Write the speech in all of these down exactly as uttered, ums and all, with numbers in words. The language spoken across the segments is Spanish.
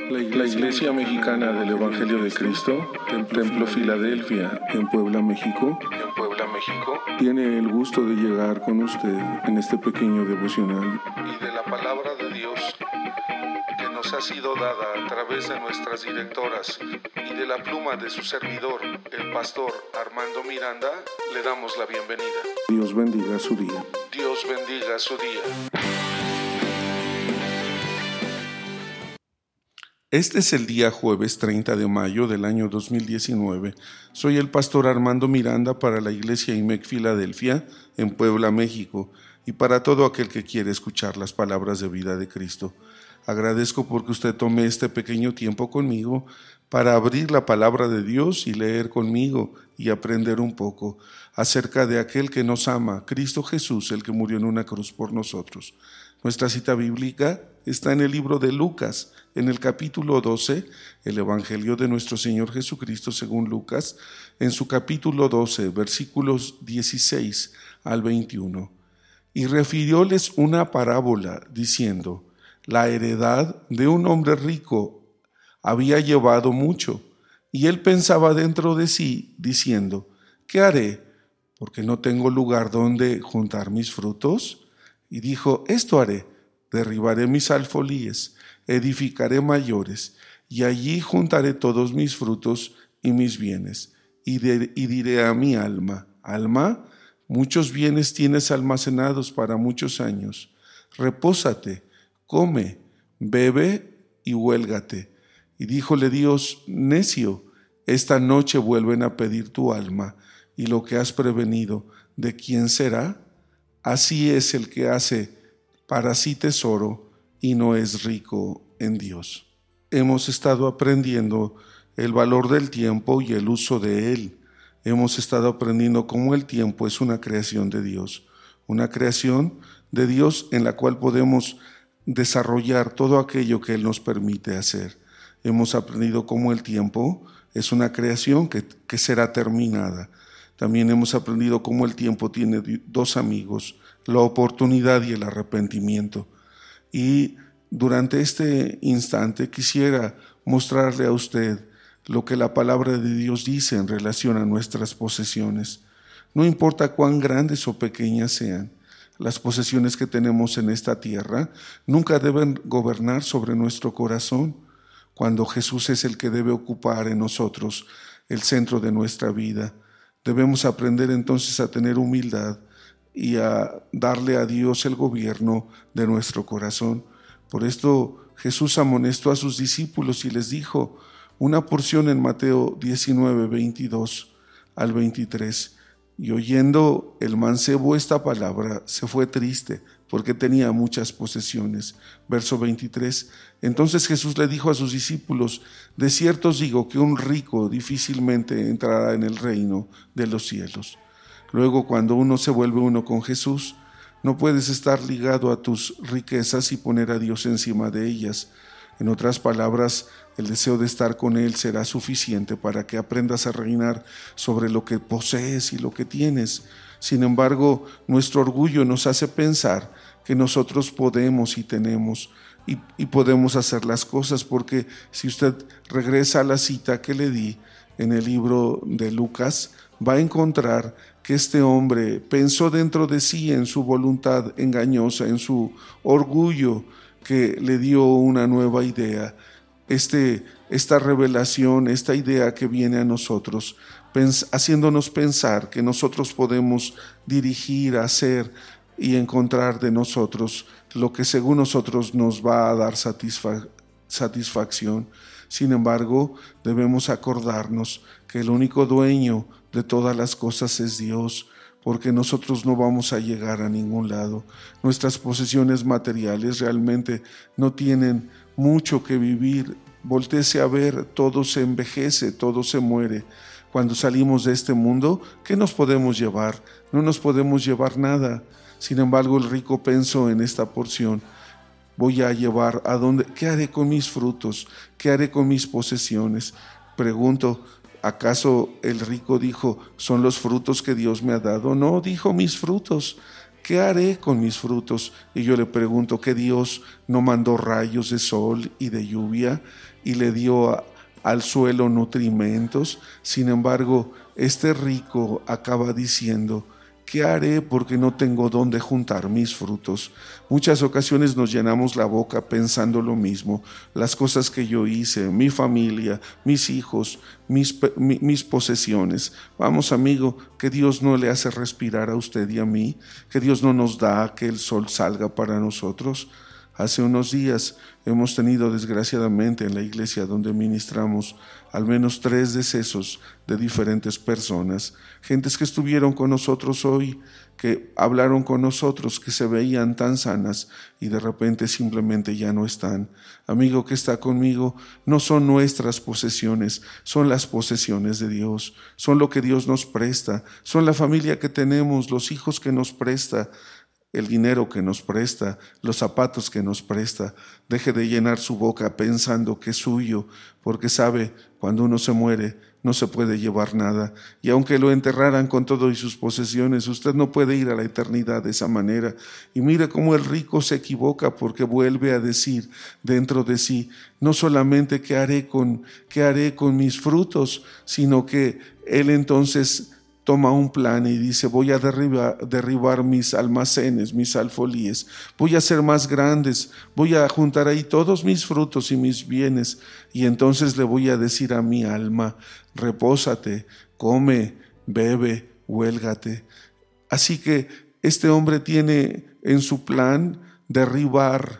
La Iglesia Mexicana del Evangelio de Cristo, Templo Filadelfia, en Puebla, México, en Puebla, México, tiene el gusto de llegar con usted en este pequeño devocional y de la palabra de Dios que nos ha sido dada a través de nuestras directoras y de la pluma de su servidor, el pastor Armando Miranda. Le damos la bienvenida. Dios bendiga su día. Dios bendiga su día. Este es el día jueves treinta de mayo del año dos mil diecinueve. Soy el pastor Armando Miranda para la Iglesia I M E C Filadelfia en Puebla, México, y para todo aquel que quiere escuchar las palabras de vida de Cristo. Agradezco porque usted tome este pequeño tiempo conmigo para abrir la palabra de Dios y leer conmigo y aprender un poco acerca de aquel que nos ama, Cristo Jesús, el que murió en una cruz por nosotros. Nuestra cita bíblica está en el libro de Lucas, en el capítulo doce, el Evangelio de nuestro Señor Jesucristo según Lucas, en su capítulo doce, versículos dieciséis al veintiuno. Y refirióles una parábola, diciendo: la heredad de un hombre rico había llevado mucho, y él pensaba dentro de sí, diciendo: ¿qué haré? Porque no tengo lugar donde juntar mis frutos. Y dijo: esto haré, derribaré mis alfolíes, edificaré mayores, y allí juntaré todos mis frutos y mis bienes. Y, de, y diré a mi alma: alma, muchos bienes tienes almacenados para muchos años. Repósate, come, bebe y huélgate. Y díjole Dios: necio, esta noche vuelven a pedir tu alma, y lo que has prevenido, ¿de quién será? Así es el que hace para sí tesoro y no es rico en Dios. Hemos estado aprendiendo el valor del tiempo y el uso de él. Hemos estado aprendiendo cómo el tiempo es una creación de Dios, una creación de Dios en la cual podemos desarrollar todo aquello que Él nos permite hacer. Hemos aprendido cómo el tiempo es una creación que, que será terminada. También hemos aprendido cómo el tiempo tiene dos amigos, la oportunidad y el arrepentimiento. Y durante este instante quisiera mostrarle a usted lo que la palabra de Dios dice en relación a nuestras posesiones. No importa cuán grandes o pequeñas sean, las posesiones que tenemos en esta tierra nunca deben gobernar sobre nuestro corazón, cuando Jesús es el que debe ocupar en nosotros el centro de nuestra vida. Debemos aprender entonces a tener humildad y a darle a Dios el gobierno de nuestro corazón. Por esto Jesús amonestó a sus discípulos y les dijo una porción en Mateo diecinueve, veintidós al veintitrés. Y oyendo el mancebo esta palabra, se fue triste, porque tenía muchas posesiones. Verso veintitrés. Entonces Jesús le dijo a sus discípulos: de cierto os digo que un rico difícilmente entrará en el reino de los cielos. Luego, cuando uno se vuelve uno con Jesús, no puedes estar ligado a tus riquezas y poner a Dios encima de ellas. En otras palabras, el deseo de estar con Él será suficiente para que aprendas a reinar sobre lo que posees y lo que tienes. Sin embargo, nuestro orgullo nos hace pensar que nosotros podemos y tenemos y, y podemos hacer las cosas, porque si usted regresa a la cita que le di en el libro de Lucas, va a encontrar que este hombre pensó dentro de sí, en su voluntad engañosa, en su orgullo, que le dio una nueva idea. Este, esta revelación, esta idea que viene a nosotros, pens- haciéndonos pensar que nosotros podemos dirigir, hacer y encontrar de nosotros lo que según nosotros nos va a dar satisfa- satisfacción. Sin embargo, debemos acordarnos que el único dueño de todas las cosas es Dios, porque nosotros no vamos a llegar a ningún lado. Nuestras posesiones materiales realmente no tienen mucho que vivir. Voltéese a ver, todo se envejece, todo se muere. Cuando salimos de este mundo, ¿qué nos podemos llevar? No nos podemos llevar nada. Sin embargo, el rico pensó en esta porción: voy a llevar a dónde, ¿qué haré con mis frutos? ¿Qué haré con mis posesiones? Pregunto, ¿acaso el rico dijo, son los frutos que Dios me ha dado? No, dijo mis frutos. ¿qué haré con mis frutos? Y yo le pregunto, ¿que Dios no mandó rayos de sol y de lluvia y le dio a, al suelo nutrimentos? Sin embargo, este rico acaba diciendo, ¿qué haré porque no tengo dónde juntar mis frutos? Muchas ocasiones nos llenamos la boca pensando lo mismo, las cosas que yo hice, mi familia, mis hijos, mis, mi, mis posesiones. Vamos, amigo, que Dios no le hace respirar a usted y a mí, que Dios no nos da que el sol salga para nosotros. Hace unos días hemos tenido desgraciadamente en la iglesia donde ministramos al menos tres decesos de diferentes personas, gentes que estuvieron con nosotros hoy, que hablaron con nosotros, que se veían tan sanas y de repente simplemente ya no están. Amigo que está conmigo, no son nuestras posesiones, son las posesiones de Dios, son lo que Dios nos presta, son la familia que tenemos, los hijos que nos presta, el dinero que nos presta, los zapatos que nos presta. Deje de llenar su boca pensando que es suyo, porque sabe, cuando uno se muere, no se puede llevar nada. Y aunque lo enterraran con todo y sus posesiones, usted no puede ir a la eternidad de esa manera. Y mire cómo el rico se equivoca, porque vuelve a decir dentro de sí, no solamente qué haré con, qué haré con mis frutos, sino que él entonces toma un plan y dice, voy a derribar, derribar mis almacenes, mis alfolíes, voy a hacer más grandes, voy a juntar ahí todos mis frutos y mis bienes, y entonces le voy a decir a mi alma, repósate, come, bebe, huélgate. Así que este hombre tiene en su plan derribar,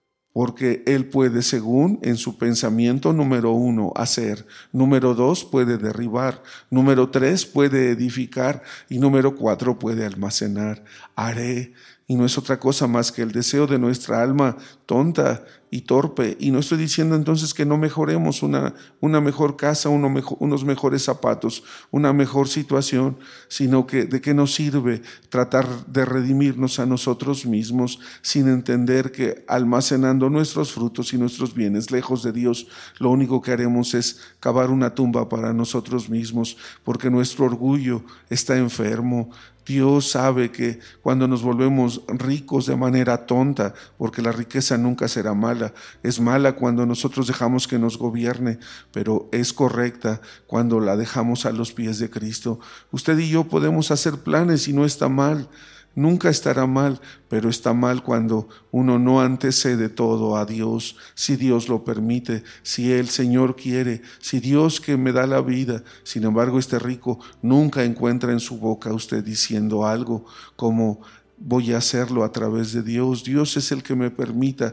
porque él puede, según en su pensamiento, número uno, hacer, número dos, puede derribar, número tres, puede edificar y número cuatro, puede almacenar. Haré, y no es otra cosa más que el deseo de nuestra alma tonta y torpe. Y no estoy diciendo entonces que no mejoremos una, una mejor casa, uno mejor, unos mejores zapatos, una mejor situación, sino que de qué nos sirve tratar de redimirnos a nosotros mismos sin entender que almacenando nuestros frutos y nuestros bienes lejos de Dios, lo único que haremos es cavar una tumba para nosotros mismos, porque nuestro orgullo está enfermo. Dios sabe que cuando nos volvemos ricos de manera tonta, porque la riqueza nunca será mala, es mala cuando nosotros dejamos que nos gobierne, pero es correcta cuando la dejamos a los pies de Cristo. Usted y yo podemos hacer planes y no está mal. Nunca estará mal, pero está mal cuando uno no antecede todo a Dios, si Dios lo permite, si el Señor quiere, si Dios que me da la vida. Sin embargo, este rico nunca encuentra en su boca usted diciendo algo como voy a hacerlo a través de Dios. Dios es el que me permita.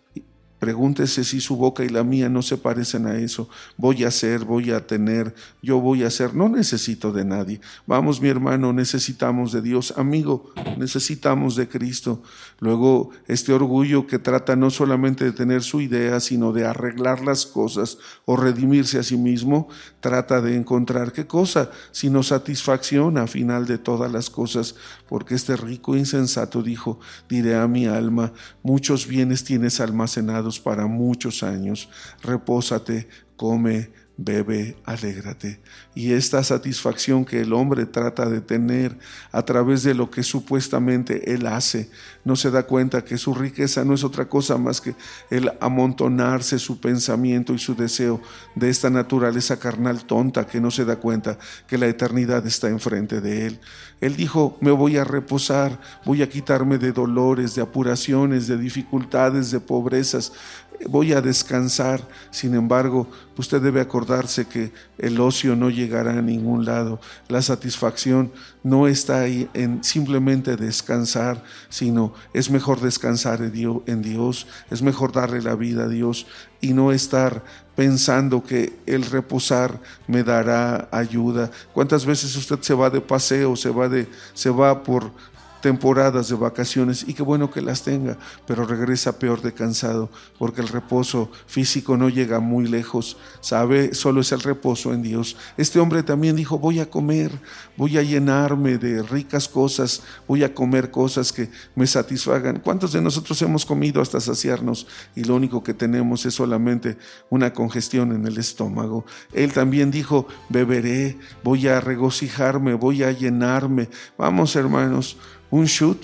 Pregúntese si su boca y la mía no se parecen a eso. Voy a hacer, voy a tener, yo voy a hacer. No necesito de nadie. Vamos, mi hermano, necesitamos de Dios. Amigo, necesitamos de Cristo. Luego, este orgullo que trata no solamente de tener su idea, sino de arreglar las cosas o redimirse a sí mismo, trata de encontrar ¿qué cosa? Sino satisfacción a final de todas las cosas. Porque este rico insensato dijo, diré a mi alma, muchos bienes tienes almacenados para muchos años, repósate, come, bebe, alégrate. Y esta satisfacción que el hombre trata de tener a través de lo que supuestamente él hace, no se da cuenta que su riqueza no es otra cosa más que el amontonarse su pensamiento y su deseo de esta naturaleza carnal tonta que no se da cuenta que la eternidad está enfrente de él. Él dijo, me voy a reposar, voy a quitarme de dolores, de apuraciones, de dificultades, de pobrezas, voy a descansar. Sin embargo, usted debe acordarse que el ocio no llegará a ningún lado. La satisfacción no está ahí en simplemente descansar, sino es mejor descansar en Dios, es mejor darle la vida a Dios y no estar pensando que el reposar me dará ayuda. ¿Cuántas veces usted se va de paseo, se va de, se va por temporadas de vacaciones, y qué bueno que las tenga, pero regresa peor de cansado, porque el reposo físico no llega muy lejos, sabe, solo es el reposo en Dios. Este hombre también dijo, voy a comer, voy a llenarme de ricas cosas, voy a comer cosas que me satisfagan. ¿Cuántos de nosotros hemos comido hasta saciarnos y lo único que tenemos es solamente una congestión en el estómago? Él también dijo, beberé, voy a regocijarme, voy a llenarme. Vamos, hermanos, un shoot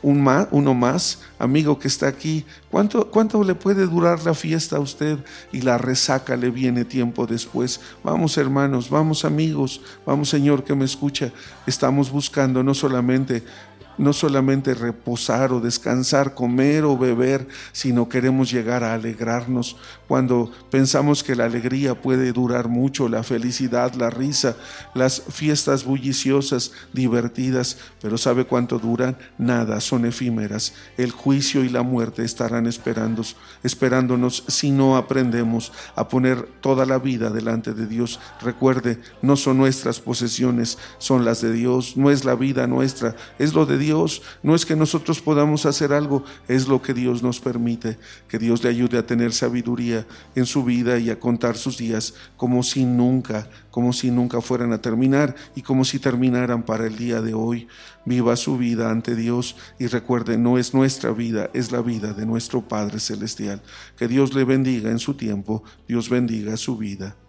un más, uno más, amigo que está aquí, ¿cuánto, ¿cuánto le puede durar la fiesta a usted? Y la resaca le viene tiempo después. Vamos, hermanos, vamos, amigos, vamos, Señor que me escucha. Estamos buscando no solamente No solamente reposar o descansar, comer o beber, sino queremos llegar a alegrarnos. Cuando pensamos que la alegría puede durar mucho, la felicidad, la risa, las fiestas bulliciosas, divertidas, pero ¿sabe cuánto duran? Nada, son efímeras. El juicio y la muerte estarán esperando, esperándonos si no aprendemos a poner toda la vida delante de Dios. Recuerde, no son nuestras posesiones, son las de Dios. No es la vida nuestra, es lo de Dios. No es que nosotros podamos hacer algo, es lo que Dios nos permite. Que Dios le ayude a tener sabiduría en su vida y a contar sus días como si nunca, como si nunca fueran a terminar y como si terminaran para el día de hoy. Viva su vida ante Dios y recuerde, no es nuestra vida, es la vida de nuestro Padre Celestial. Que Dios le bendiga en su tiempo, Dios bendiga su vida.